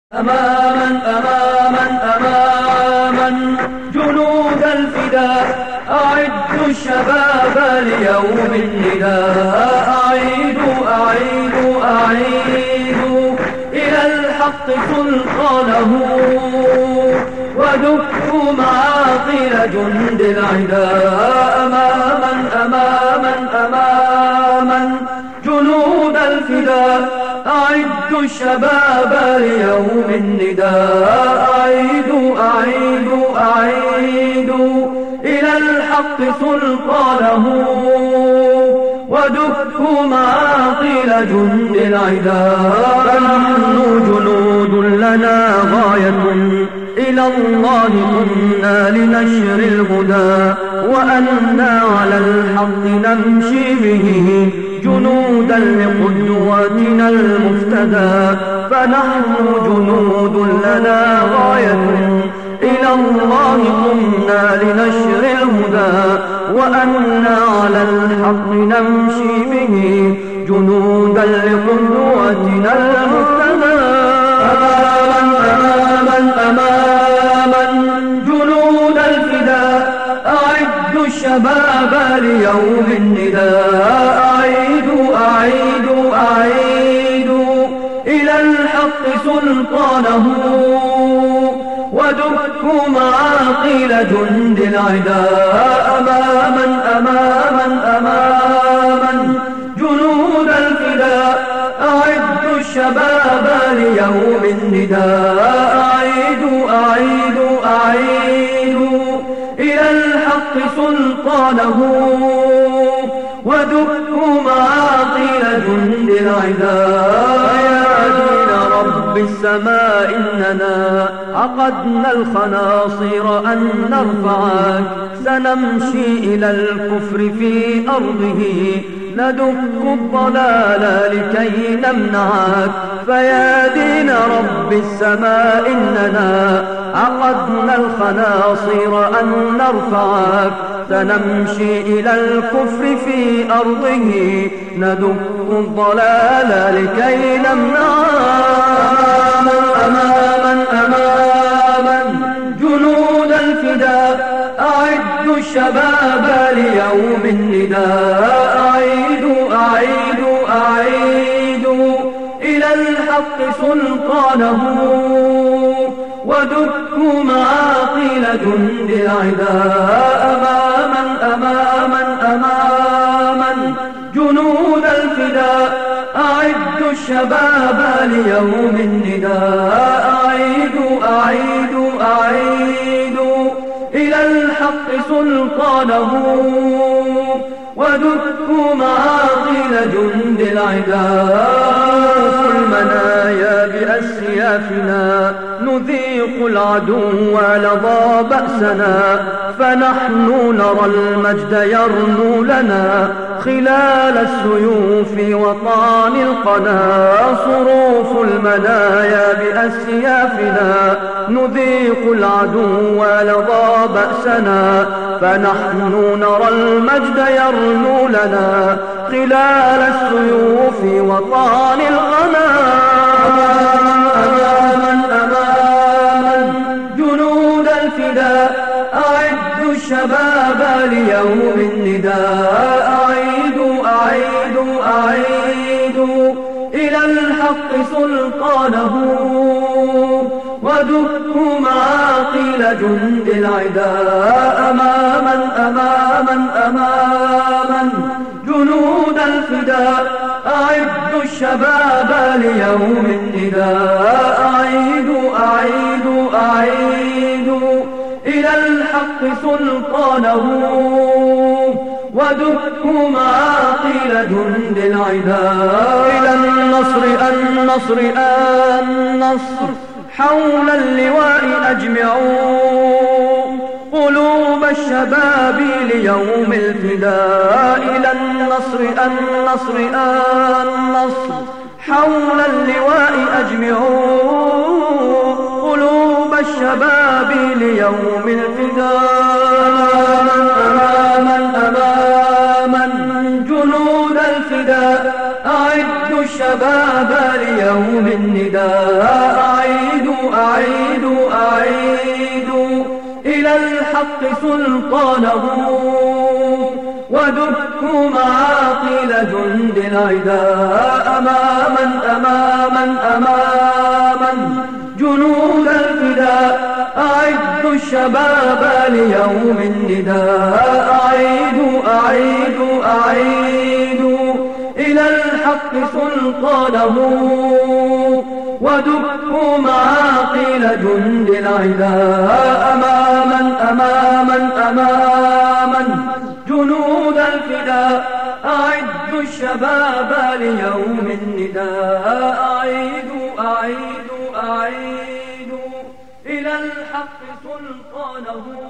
أماما أماما أماما جنود الفداء أعدوا الشباب ليوم النداء أعيدوا أعيدوا أعيدوا إلى الحق سلطانه ودكوا معاقل جند العداء أماما أماما أماما جنود الفداء أعدوا الشباب ليوم النداء أعيدوا أعيدوا أعيدوا إلى الحق سلطانه ودكوا معاقل جند العداء فنحن جنود لنا غاية إلى الله كنا لنشر الهدى وأنا على الحق نمشي به جنودا لقدواتنا المفتدى فنحن جنود لنا غاية إلى الله كنا لنشر الهدى وأنا على الحق نمشي به جنودا لقدواتنا المفتدى أماما أماما جنود الفداء أعدوا الشباب ليوم النداء أعيدوا أعيدوا أعيدوا إلى الحق سلطانه ودكوا معاقل جند العداء أماما أماما أماما جنود الفداء أعدوا الشباب ليوم النداء أعيدوا أعيدوا أعيدوا إلى الحق سلطانه ودكوا معاقل جند العداء يا دين رب السماء إننا عقدنا الخناصر أن نرفعك سنمشي إلى الكفر في أرضه ندك الضلال لكي نمنعك فيا دين رب السماء إننا عقدنا الخناصر أن نرفعك سنمشي إلى الكفر في أرضه ندك الضلال لكي نمنعك أماما أماما جنود الفداء أعدوا الشباب ليوم النداء أعيدوا أعيدوا أعيدوا إلى الحق سلطانه ودكوا معاقل جند العداء أماما أماما أماما جنود الفداء أعدوا الشباب ليوم النداء أعيدوا أعيدوا أعيدوا إلى الحق سلطانه ودكوا معاقل جند العداء المنايا بأسيافنا نذيق العدو لظى بأسنا فنحن نرى المجد يرنو لنا خلال السيوف وطعن القنا صروف المنايا بأسيافنا نذيق العدو لظى بأسنا فنحن نرى المجد يرنو لنا خلال السيوف وطعن القنا أماما أماما جنود الفداء أعدوا الشباب ليوم النداء أعيدوا أعيدوا أعيدوا إلى الحق سلطانه ودكوا معاقل جند العداء أماما أماما أماما جنود الفداء أعدوا الشباب ليوم النداء أعيدوا أعيدوا أعيدوا إلى الحق سلطانه ودكوا معاقل جند العداء إلى النصر النصر النصر حول اللواء أجمعوا قلوب الشباب ليوم الفداء إلى النصر النصر النصر حول اللواء أجمعوا قلوب الشباب ليوم الفداء أماما أماما جنود الفداء أعدوا الشباب ليوم النداء أعيدوا أعيد إلى الحق سلطانه ودكوا معاقل جند العداء أماما جنود الفداء أعدوا الشباب ليوم النداء أعيدوا إلى الحق سلطانه ودكوا معاقل جند العداء أماما جنود الفداء أعدوا الشباب ليوم النداء أعيدوا إلى الحق سلطانه